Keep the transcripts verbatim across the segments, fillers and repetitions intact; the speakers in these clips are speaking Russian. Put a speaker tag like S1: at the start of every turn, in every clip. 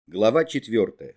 S1: Глава четвертая.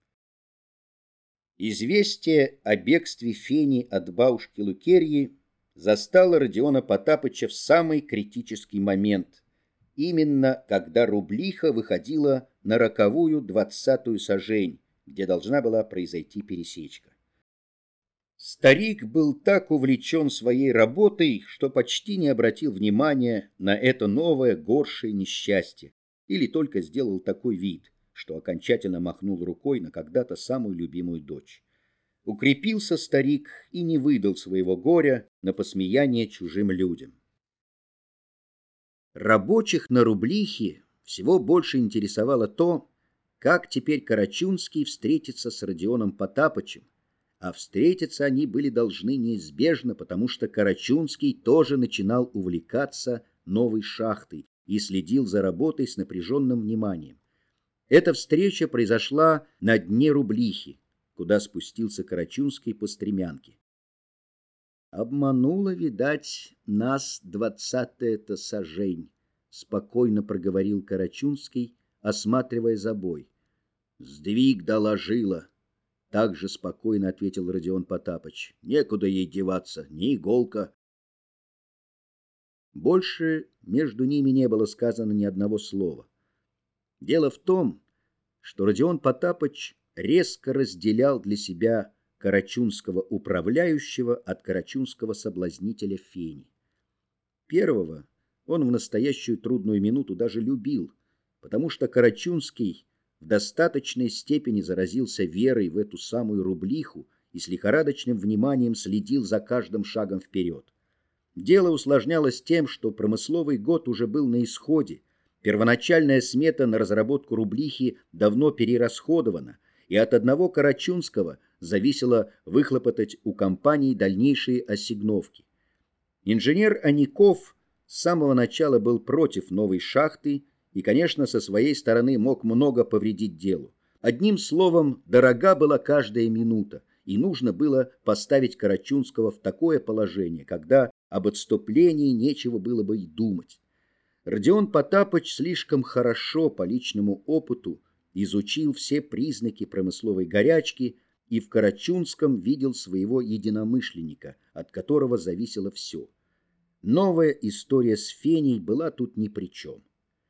S1: Известие о бегстве Фени от бабушки Лукерьи застало Родиона Потапыча в самый критический момент, именно когда Рублиха выходила на роковую двадцатую сажень, где должна была произойти пересечка. Старик был так увлечен своей работой, что почти не обратил внимания на это новое горшее несчастье, или только сделал такой вид, что окончательно махнул рукой на когда-то самую любимую дочь. Укрепился старик и не выдал своего горя на посмеяние чужим людям. Рабочих на Рублихе всего больше интересовало то, как теперь Карачунский встретится с Родионом Потапычем, а встретиться они были должны неизбежно, потому что Карачунский тоже начинал увлекаться новой шахтой и следил за работой с напряженным вниманием. Эта встреча произошла на дне Рублихи, куда спустился Карачунский по стремянке. «Обманула, видать, нас двадцатая-то сажень», — спокойно проговорил Карачунский, осматривая забой. «Сдвиг доложила», — так же спокойно ответил Родион Потапыч. «Некуда ей деваться, ни иголка». Больше между ними не было сказано ни одного слова. Дело в том, что Родион Потапыч резко разделял для себя карачунского управляющего от карачунского соблазнителя Фени. Первого он в настоящую трудную минуту даже любил, потому что Карачунский в достаточной степени заразился верой в эту самую Рублиху и с лихорадочным вниманием следил за каждым шагом вперед. Дело усложнялось тем, что промысловый год уже был на исходе. Первоначальная смета на разработку Рублихи давно перерасходована, и от одного Карачунского зависело выхлопотать у компании дальнейшие ассигновки. Инженер Аников с самого начала был против новой шахты и, конечно, со своей стороны мог много повредить делу. Одним словом, дорога была каждая минута, и нужно было поставить Карачунского в такое положение, когда об отступлении нечего было бы и думать. Родион Потапыч слишком хорошо по личному опыту изучил все признаки промысловой горячки и в Карачунском видел своего единомышленника, от которого зависело все. Новая история с Феней была тут ни при чем.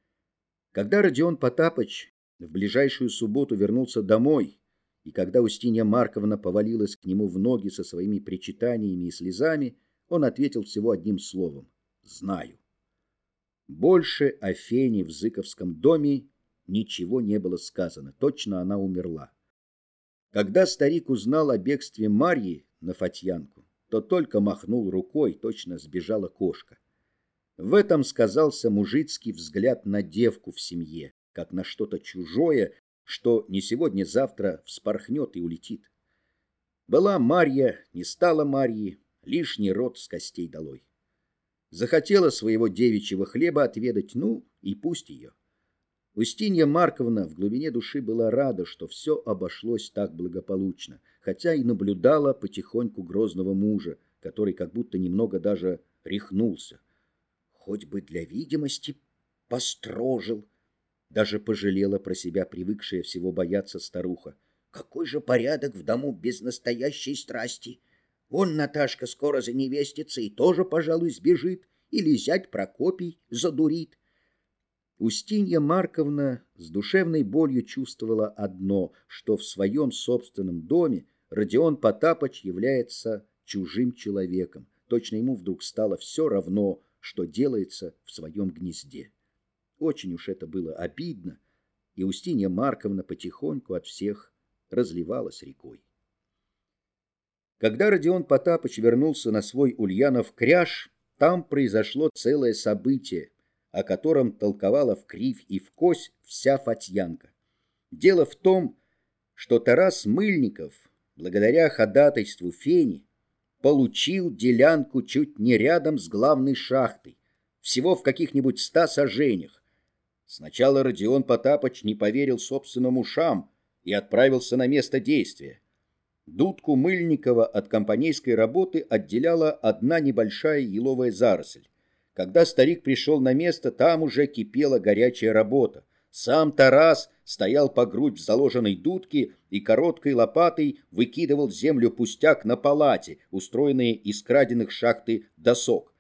S1: Когда Родион Потапыч в ближайшую субботу вернулся домой, и когда Устинья Марковна повалилась к нему в ноги со своими причитаниями и слезами, он ответил всего одним словом: «Знаю». Больше о Фене в Зыковском доме ничего не было сказано, точно она умерла. Когда старик узнал о бегстве Марьи на Фатьянку, то только махнул рукой, точно сбежала кошка. В этом сказался мужицкий взгляд на девку в семье, как на что-то чужое, что не сегодня-завтра вспорхнет и улетит. Была Марья, не стала Марьи, лишний род с костей долой. Захотела своего девичьего хлеба отведать, ну и пусть ее. Устинья Марковна в глубине души была рада, что все обошлось так благополучно, хотя и наблюдала потихоньку грозного мужа, который как будто немного даже рехнулся. Хоть бы для видимости построжил. Даже пожалела про себя привыкшая всего бояться старуха. Какой же порядок в дому без настоящей страсти? Вон Наташка скоро заневестится и тоже, пожалуй, сбежит, или зять Прокопий задурит. Устинья Марковна с душевной болью чувствовала одно, что в своем собственном доме Родион Потапыч является чужим человеком. Точно ему вдруг стало все равно, что делается в своем гнезде. Очень уж это было обидно, и Устинья Марковна потихоньку от всех разливалась рекой. Когда Родион Потапыч вернулся на свой Ульянов кряж, там произошло целое событие, о котором толковала вкривь и вкось вся Фатьянка. Дело в том, что Тарас Мыльников, благодаря ходатайству Фени, получил делянку чуть не рядом с главной шахтой, всего в каких-нибудь ста саженях. Сначала Родион Потапыч не поверил собственным ушам и отправился на место действия. Дудку Мыльникова от компанейской работы отделяла одна небольшая еловая заросль. Когда старик пришел на место, там уже кипела горячая работа. Сам Тарас стоял по грудь в заложенной дудке и короткой лопатой выкидывал землю пустяк на палате, устроенные из краденных шахты досок.